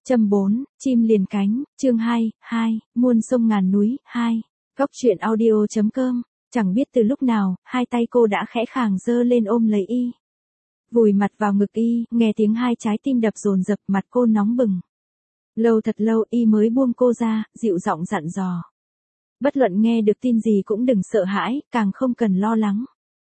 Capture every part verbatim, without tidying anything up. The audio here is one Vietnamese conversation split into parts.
Châm bốn, chim liền cánh, chương hai, hai, muôn sông ngàn núi, hai. Góc truyện audio.com, chẳng biết từ lúc nào, hai tay cô đã khẽ khàng giơ lên ôm lấy y. Vùi mặt vào ngực y, nghe tiếng hai trái tim đập dồn dập, mặt cô nóng bừng. Lâu thật lâu y mới buông cô ra, dịu giọng dặn dò. Bất luận nghe được tin gì cũng đừng sợ hãi, càng không cần lo lắng.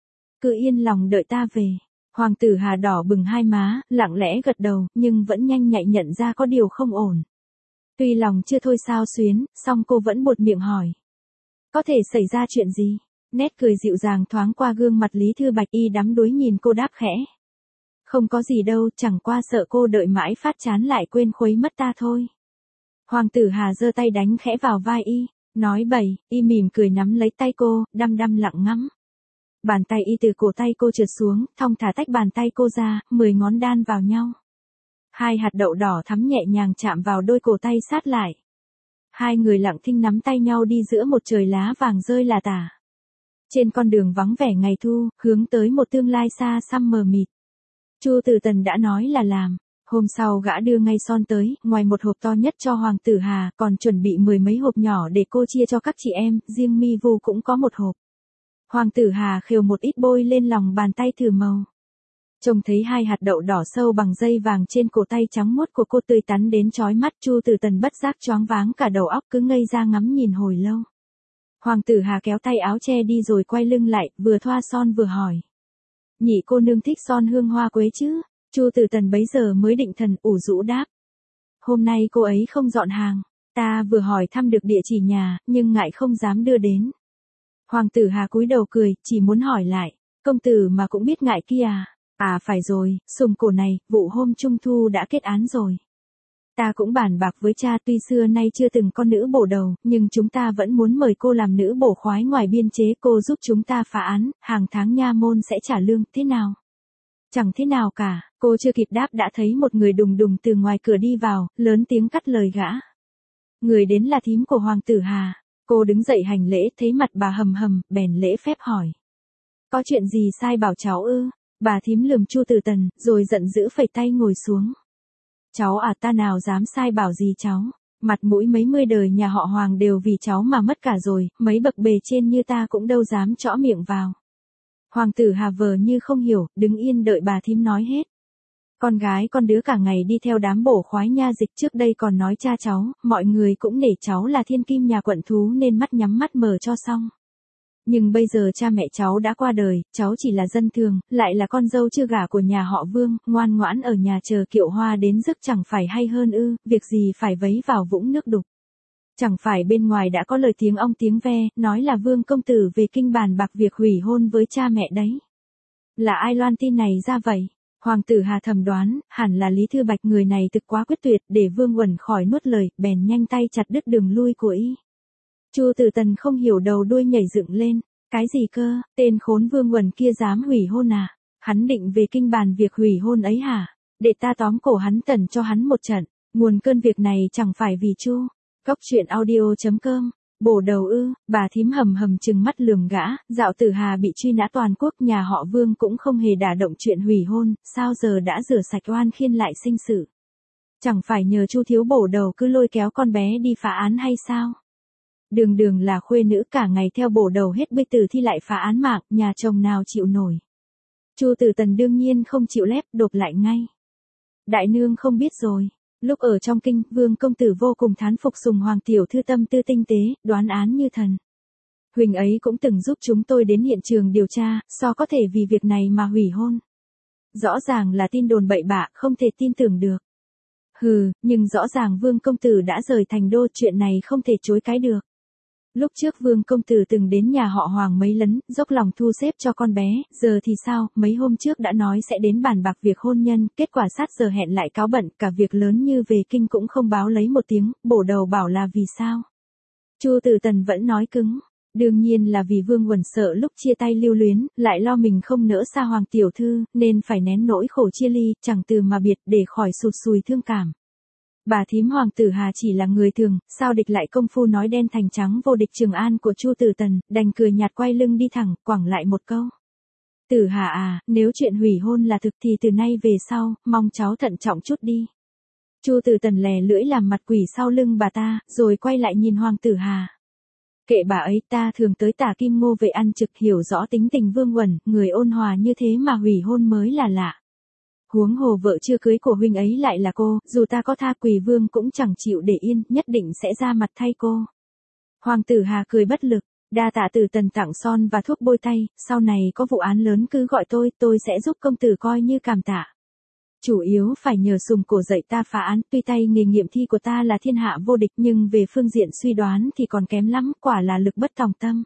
Cứ yên lòng đợi ta về. Hoàng tử Hà đỏ bừng hai má, lặng lẽ gật đầu, nhưng vẫn nhanh nhạy nhận ra có điều không ổn. Tuy lòng chưa thôi sao xuyến, song cô vẫn buột miệng hỏi. Có thể xảy ra chuyện gì? Nét cười dịu dàng thoáng qua gương mặt Lý Thư Bạch, y đắm đuối nhìn cô đáp khẽ. Không có gì đâu, chẳng qua sợ cô đợi mãi phát chán lại quên khuấy mất ta thôi. Hoàng tử Hà giơ tay đánh khẽ vào vai y, nói bậy, y mỉm cười nắm lấy tay cô, đăm đăm lặng ngắm. Bàn tay y từ cổ tay cô trượt xuống, thong thả tách bàn tay cô ra, mười ngón đan vào nhau. Hai hạt đậu đỏ thắm nhẹ nhàng chạm vào đôi cổ tay sát lại. Hai người lặng thinh nắm tay nhau đi giữa một trời lá vàng rơi là tả. Trên con đường vắng vẻ ngày thu, hướng tới một tương lai xa xăm mờ mịt. Chu Tử Tần đã nói là làm. Hôm sau gã đưa ngay son tới, ngoài một hộp to nhất cho Hoàng tử Hà, còn chuẩn bị mười mấy hộp nhỏ để cô chia cho các chị em, riêng Mi Vu cũng có một hộp. Hoàng tử Hà khều một ít bôi lên lòng bàn tay thử màu. Trông thấy hai hạt đậu đỏ sâu bằng dây vàng trên cổ tay trắng muốt của cô tươi tắn đến chói mắt, Chu Tử Tần bất giác choáng váng cả đầu óc, cứ ngây ra ngắm nhìn hồi lâu. Hoàng tử Hà kéo tay áo che đi rồi quay lưng lại, vừa thoa son vừa hỏi. Nhị cô nương thích son hương hoa quế chứ? Chu Tử Tần bấy giờ mới định thần, ủ rũ đáp. Hôm nay cô ấy không dọn hàng, ta vừa hỏi thăm được địa chỉ nhà, nhưng ngại không dám đưa đến. Hoàng tử Hà cúi đầu cười, chỉ muốn hỏi lại, công tử mà cũng biết ngại kia à? À phải rồi, sùng cổ này, vụ hôm trung thu đã kết án rồi. Ta cũng bàn bạc với cha, tuy xưa nay chưa từng có nữ bổ đầu, nhưng chúng ta vẫn muốn mời cô làm nữ bổ khoái ngoài biên chế, cô giúp chúng ta phá án, hàng tháng nha môn sẽ trả lương, thế nào? Chẳng thế nào cả, cô chưa kịp đáp đã thấy một người đùng đùng từ ngoài cửa đi vào, lớn tiếng cắt lời gã. Người đến là thím của Hoàng tử Hà. Cô đứng dậy hành lễ, thấy mặt bà hầm hầm, bèn lễ phép hỏi. Có chuyện gì sai bảo cháu ư? Bà thím lườm Chu Tử Tần, rồi giận dữ phẩy tay ngồi xuống. Cháu à, ta nào dám sai bảo gì cháu, mặt mũi mấy mươi đời nhà họ Hoàng đều vì cháu mà mất cả rồi, mấy bậc bề trên như ta cũng đâu dám chõ miệng vào. Hoàng tử Hà vờ như không hiểu, đứng yên đợi bà thím nói hết. Con gái con đứa cả ngày đi theo đám bổ khoái nha dịch, trước đây còn nói cha cháu, mọi người cũng nể cháu là thiên kim nhà quận thú nên mắt nhắm mắt mở cho xong. Nhưng bây giờ cha mẹ cháu đã qua đời, cháu chỉ là dân thường, lại là con dâu chưa gả của nhà họ Vương, ngoan ngoãn ở nhà chờ kiệu hoa đến rước chẳng phải hay hơn ư, việc gì phải vấy vào vũng nước đục. Chẳng phải bên ngoài đã có lời tiếng ong tiếng ve, nói là Vương công tử về kinh bàn bạc việc hủy hôn với cha mẹ đấy. Là ai loan tin này ra vậy? Hoàng tử Hà thầm đoán, hẳn là Lý Thư Bạch, người này thực quá quyết tuyệt, để Vương Uẩn khỏi nuốt lời, bèn nhanh tay chặt đứt đường lui của y. Chu Tử Tần không hiểu, đầu đuôi nhảy dựng lên, cái gì cơ, tên khốn Vương Uẩn kia dám hủy hôn à? Hắn định về kinh bàn việc hủy hôn ấy hả? Để ta tóm cổ hắn tần cho hắn một trận, nguồn cơn việc này chẳng phải vì Chu. Góc truyện audio.com. Bổ đầu ư? Bà thím hầm hầm trừng mắt lườm gã, dạo tử Hà bị truy nã toàn quốc, nhà họ Vương cũng không hề đả động chuyện hủy hôn, sao giờ đã rửa sạch oan khiên lại sinh sự? Chẳng phải nhờ Chu thiếu bổ đầu cứ lôi kéo con bé đi phá án hay sao? Đường đường là khuê nữ, cả ngày theo bổ đầu hết bươi tử thi lại phá án mạng, nhà chồng nào chịu nổi? Chu Tử Tần đương nhiên không chịu lép, đột lại ngay. Đại nương không biết rồi. Lúc ở trong kinh, Vương công tử vô cùng thán phục Sùng Hoàng tiểu thư tâm tư tinh tế, đoán án như thần. Huỳnh ấy cũng từng giúp chúng tôi đến hiện trường điều tra, sao có thể vì việc này mà hủy hôn? Rõ ràng là tin đồn bậy bạ, không thể tin tưởng được. Hừ, nhưng rõ ràng Vương công tử đã rời thành đô, chuyện này không thể chối cãi được. Lúc trước Vương công tử từng đến nhà họ Hoàng mấy lần, dốc lòng thu xếp cho con bé, giờ thì sao, mấy hôm trước đã nói sẽ đến bàn bạc việc hôn nhân, kết quả sát giờ hẹn lại cáo bận, cả việc lớn như về kinh cũng không báo lấy một tiếng, bổ đầu bảo là vì sao? Chu Tử Tần vẫn nói cứng, đương nhiên là vì Vương Uẩn sợ lúc chia tay lưu luyến, lại lo mình không nỡ xa Hoàng tiểu thư, nên phải nén nỗi khổ chia ly, chẳng từ mà biệt để khỏi sụt sùi thương cảm. Bà thím Hoàng tử Hà chỉ là người thường, sao địch lại công phu nói đen thành trắng vô địch Trường An của Chu Tử Tần, đành cười nhạt quay lưng đi thẳng, quẳng lại một câu. Tử Hà à, nếu chuyện hủy hôn là thực thì từ nay về sau, mong cháu thận trọng chút đi. Chu Tử Tần lè lưỡi làm mặt quỷ sau lưng bà ta, rồi quay lại nhìn Hoàng Tử Hà. Kệ bà ấy, ta thường tới Tả Kim Ngô về ăn trực, hiểu rõ tính tình Vương Uẩn, người ôn hòa như thế mà hủy hôn mới là lạ. Huống hồ vợ chưa cưới của huynh ấy lại là cô, dù ta có tha Quỳ Vương cũng chẳng chịu để yên, nhất định sẽ ra mặt thay cô. Hoàng Tử Hà cười bất lực, đa tạ Tử Tần tặng son và thuốc bôi tay, sau này có vụ án lớn cứ gọi tôi, tôi sẽ giúp công tử coi như cảm tạ. Chủ yếu phải nhờ Sùng Cổ dạy ta phá án, tuy tay nghề nghiệm thi của ta là thiên hạ vô địch nhưng về phương diện suy đoán thì còn kém lắm, quả là lực bất tòng tâm.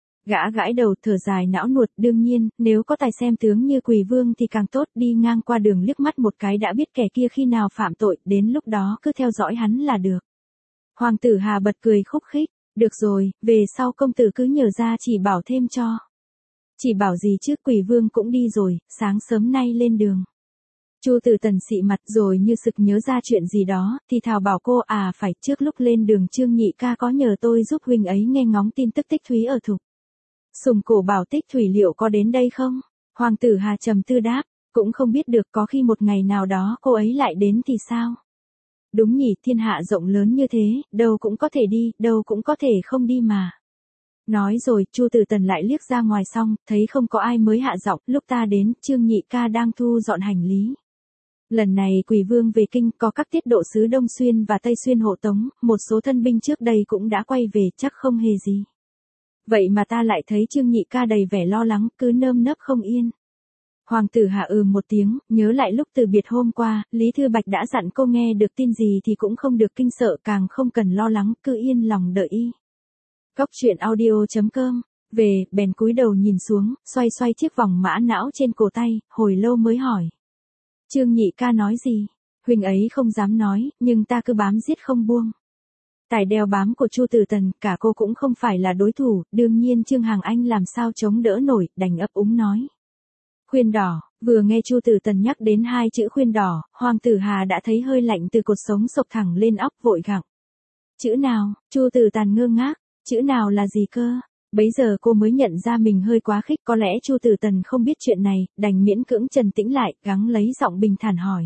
Gã gãi đầu thở dài não nuột, đương nhiên, nếu có tài xem tướng như Quỳ Vương thì càng tốt, đi ngang qua đường liếc mắt một cái đã biết kẻ kia khi nào phạm tội, đến lúc đó cứ theo dõi hắn là được. Hoàng Tử Hà bật cười khúc khích, được rồi, về sau công tử cứ nhờ ra chỉ bảo thêm cho. Chỉ bảo gì chứ, Quỳ Vương cũng đi rồi, sáng sớm nay lên đường. Chu Tử Tần xị mặt rồi như sực nhớ ra chuyện gì đó, thì thào bảo cô à phải, trước lúc lên đường Trương nhị ca có nhờ tôi giúp huynh ấy nghe ngóng tin tức Tích Thúy ở Thục. Sùng Cổ bảo Tích Thủy liệu có đến đây không? Hoàng Tử Hà trầm tư đáp, cũng không biết được, có khi một ngày nào đó cô ấy lại đến thì sao? Đúng nhỉ, thiên hạ rộng lớn như thế, đâu cũng có thể đi, đâu cũng có thể không đi mà. Nói rồi, Chu Tử Tần lại liếc ra ngoài xong, thấy không có ai mới hạ giọng, lúc ta đến, Trương nhị ca đang thu dọn hành lý. Lần này Quỳ Vương về kinh, có các tiết độ sứ Đông Xuyên và Tây Xuyên hộ tống, một số thân binh trước đây cũng đã quay về, chắc không hề gì. Vậy mà ta lại thấy Trương nhị ca đầy vẻ lo lắng, cứ nơm nớp không yên. Hoàng Tử Hà ừ một tiếng, nhớ lại lúc từ biệt hôm qua, Lý Thư Bạch đã dặn cô nghe được tin gì thì cũng không được kinh sợ, càng không cần lo lắng, cứ yên lòng đợi y. Góc truyện audio chấm com, về, bèn cúi đầu nhìn xuống, xoay xoay chiếc vòng mã não trên cổ tay, hồi lâu mới hỏi. Trương nhị ca nói gì? Huynh ấy không dám nói, nhưng ta cứ bám giết không buông. Tài đeo bám của Chu Tử Tần, cả cô cũng không phải là đối thủ, đương nhiên Trương Hàng Anh làm sao chống đỡ nổi, đành ấp úng nói. Khuyên đỏ, vừa nghe Chu Tử Tần nhắc đến hai chữ khuyên đỏ, Hoàng Tử Hà đã thấy hơi lạnh từ cột sống sộc thẳng lên óc, vội gặng. Chữ nào? Chu Tử Tần ngơ ngác, chữ nào là gì cơ? Bấy giờ cô mới nhận ra mình hơi quá khích, có lẽ Chu Tử Tần không biết chuyện này, đành miễn cưỡng trấn tĩnh lại, gắng lấy giọng bình thản hỏi.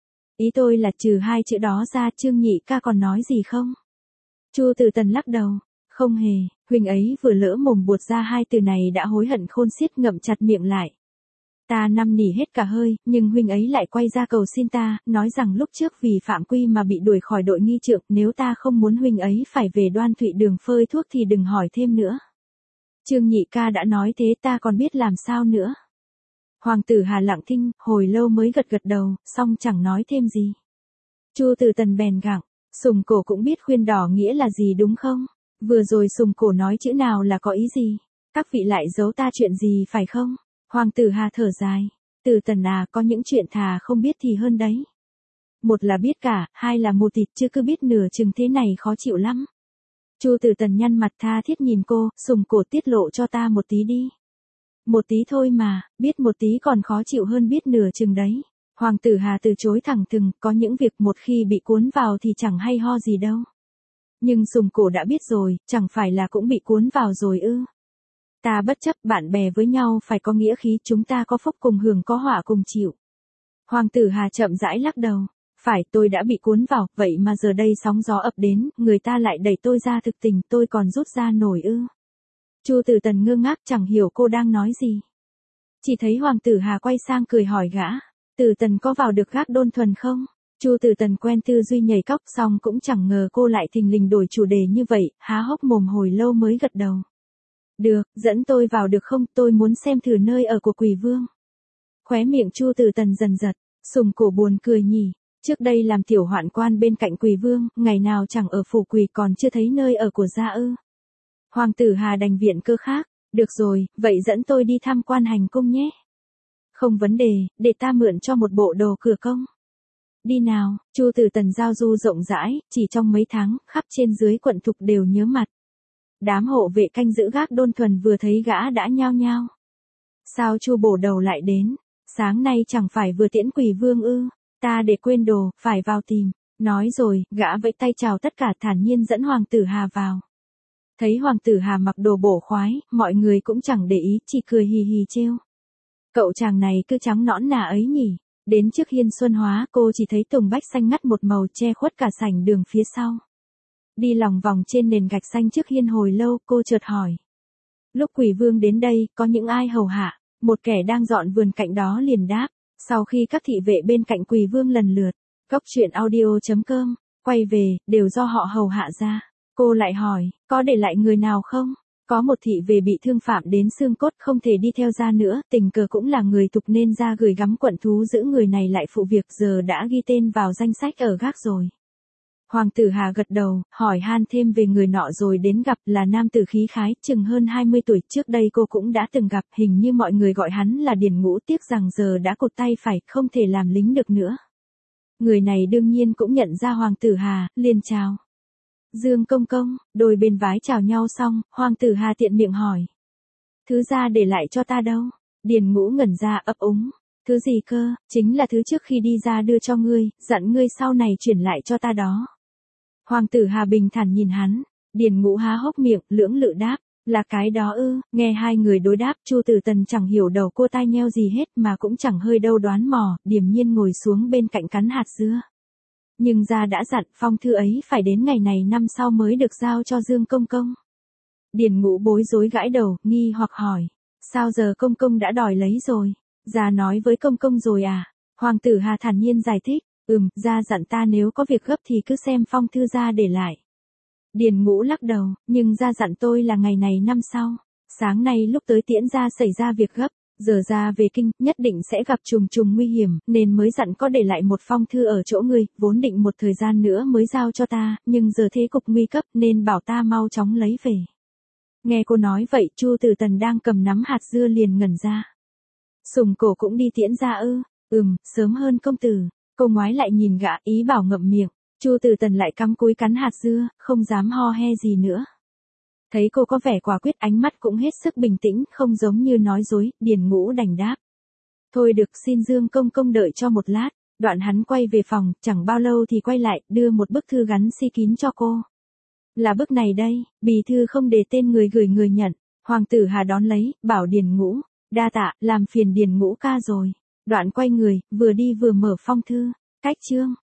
Ý tôi là trừ hai chữ đó ra, Trương nhị ca còn nói gì không? Chu Tử Tần lắc đầu, không hề, huynh ấy vừa lỡ mồm buột ra hai từ này đã hối hận khôn xiết, ngậm chặt miệng lại. Ta năn nỉ hết cả hơi, nhưng huynh ấy lại quay ra cầu xin ta, nói rằng lúc trước vì phạm quy mà bị đuổi khỏi đội nghi trượng, nếu ta không muốn huynh ấy phải về Đoan Thụy Đường phơi thuốc thì đừng hỏi thêm nữa. Trương nhị ca đã nói thế, ta còn biết làm sao nữa. Hoàng Tử Hà lặng thinh, hồi lâu mới gật gật đầu, xong chẳng nói thêm gì. Chu Tử Tần bèn gặng, Sùng Cổ cũng biết khuyên đỏ nghĩa là gì đúng không? Vừa rồi Sùng Cổ nói chữ nào là có ý gì? Các vị lại giấu ta chuyện gì phải không? Hoàng Tử Hà thở dài, Tử Tần à, có những chuyện thà không biết thì hơn đấy. Một là biết cả, hai là mù tịt, chứ cứ biết nửa chừng thế này khó chịu lắm. Chu Tử Tần nhăn mặt tha thiết nhìn cô, Sùng Cổ tiết lộ cho ta một tí đi. Một tí thôi mà, biết một tí còn khó chịu hơn biết nửa chừng đấy. Hoàng Tử Hà từ chối thẳng thừng, có những việc một khi bị cuốn vào thì chẳng hay ho gì đâu. Nhưng Sùng Cổ đã biết rồi, chẳng phải là cũng bị cuốn vào rồi ư? Ta bất chấp, bạn bè với nhau phải có nghĩa khí, chúng ta có phúc cùng hưởng có họa cùng chịu. Hoàng Tử Hà chậm rãi lắc đầu, phải, tôi đã bị cuốn vào, vậy mà giờ đây sóng gió ập đến, người ta lại đẩy tôi ra thực tình, tôi còn rút ra nổi ư? Chu Tử Tần ngơ ngác, chẳng hiểu cô đang nói gì. Chỉ thấy Hoàng Tử Hà quay sang cười hỏi gã, Tử Tần có vào được Gác Đôn Thuần không? Chu Tử Tần quen tư duy nhảy cóc, xong cũng chẳng ngờ cô lại thình lình đổi chủ đề như vậy, há hốc mồm hồi lâu mới gật đầu. Được, dẫn tôi vào được không, tôi muốn xem thử nơi ở của Quỳ Vương. Khóe miệng Chu Tử Tần dần giật, Sùng Cổ buồn cười nhỉ, trước đây làm tiểu hoạn quan bên cạnh Quỳ Vương, ngày nào chẳng ở phủ Quỳ, còn chưa thấy nơi ở của gia ư? Hoàng Tử Hà đành viện cơ khác, được rồi, vậy dẫn tôi đi tham quan hành cung nhé. Không vấn đề, để ta mượn cho một bộ đồ cửa công. Đi nào, Chu Tử Tần giao du rộng rãi, chỉ trong mấy tháng, khắp trên dưới quận Thục đều nhớ mặt. Đám hộ vệ canh giữ Gác Đôn Thuần vừa thấy gã đã nhao nhao. Sao Chu bổ đầu lại đến? Sáng nay chẳng phải vừa tiễn Quỳ Vương ư? Ta để quên đồ, phải vào tìm. Nói rồi, gã vẫy tay chào tất cả, thản nhiên dẫn Hoàng Tử Hà vào. Thấy Hoàng Tử Hà mặc đồ bổ khoái, mọi người cũng chẳng để ý, chỉ cười hì hì trêu. Cậu chàng này cứ trắng nõn nà ấy nhỉ, Đến trước hiên Xuân Hóa cô chỉ thấy tùng bách xanh ngắt một màu che khuất cả sảnh đường phía sau. Đi lòng vòng trên nền gạch xanh trước hiên hồi lâu cô chợt hỏi. Lúc Quỷ Vương đến đây có những ai hầu hạ, một kẻ đang dọn vườn cạnh đó liền đáp. Sau khi các thị vệ bên cạnh Quỷ Vương lần lượt, Góc truyện audio chấm com, quay về, đều do họ hầu hạ ra. Cô lại hỏi, có để lại người nào không? Có một thị vệ bị thương phạm đến xương cốt không thể đi theo ra nữa, tình cờ cũng là người tục nên ra gửi gắm quận thú giữ người này lại phụ việc giờ đã ghi tên vào danh sách ở gác rồi. Hoàng tử Hà gật đầu, hỏi han thêm về người nọ rồi đến gặp là nam tử khí khái, chừng hơn hai mươi tuổi, trước đây cô cũng đã từng gặp, hình như mọi người gọi hắn là Điền Ngũ, tiếc rằng giờ đã cụt tay phải, không thể làm lính được nữa. Người này đương nhiên cũng nhận ra Hoàng tử Hà, liền chào. Dương công công, đôi bên vái chào nhau xong, Hoàng tử Hà tiện miệng hỏi. Thứ ra để lại cho ta đâu? Điền Ngũ ngẩn ra ấp úng. Thứ gì cơ, chính là thứ trước khi đi ra đưa cho ngươi, dặn ngươi sau này chuyển lại cho ta đó. Hoàng tử Hà bình thản nhìn hắn, Điền Ngũ há hốc miệng, lưỡng lự đáp, là cái đó ư? Nghe hai người đối đáp, Chu Tử Tần chẳng hiểu đầu cô tai nheo gì hết mà cũng chẳng hơi đâu đoán mò, điềm nhiên ngồi xuống bên cạnh cắn hạt dưa. Nhưng gia đã dặn phong thư ấy phải đến ngày này năm sau mới được giao cho Dương công công. Điền Ngũ bối rối gãi đầu, nghi hoặc hỏi, sao giờ công công đã đòi lấy rồi? Gia nói với công công rồi à? Hoàng tử Hà thản nhiên giải thích, ừm, gia dặn ta nếu có việc gấp thì cứ xem phong thư gia để lại. Điền Ngũ lắc đầu, nhưng gia dặn tôi là ngày này năm sau. Sáng nay lúc tới tiễn gia xảy ra việc gấp, giờ gia về kinh, nhất định sẽ gặp trùng trùng nguy hiểm, nên mới dặn có để lại một phong thư ở chỗ ngươi, vốn định một thời gian nữa mới giao cho ta, nhưng giờ thế cục nguy cấp nên bảo ta mau chóng lấy về. Nghe cô nói vậy, Chu Tử Tần đang cầm nắm hạt dưa liền ngẩn ra. Sùng Cổ cũng đi tiễn gia ư? Ừm, sớm hơn công tử. Cô ngoái lại nhìn gã, ý bảo ngậm miệng. Chu Tử Tần lại cắm cúi cắn hạt dưa, không dám ho he gì nữa. Thấy cô có vẻ quả quyết, ánh mắt cũng hết sức bình tĩnh, không giống như nói dối, Điền Ngũ đành đáp. Thôi được, xin Dương công công đợi cho một lát. Đoạn hắn quay về phòng, chẳng bao lâu thì quay lại, đưa một bức thư gắn si kín cho cô. Là bức này đây, bì thư không đề tên người gửi người nhận. Hoàng tử Hà đón lấy, bảo Điền Ngũ, đa tạ, làm phiền Điền Ngũ ca rồi. Đoạn quay người, vừa đi vừa mở phong thư. Cách chương.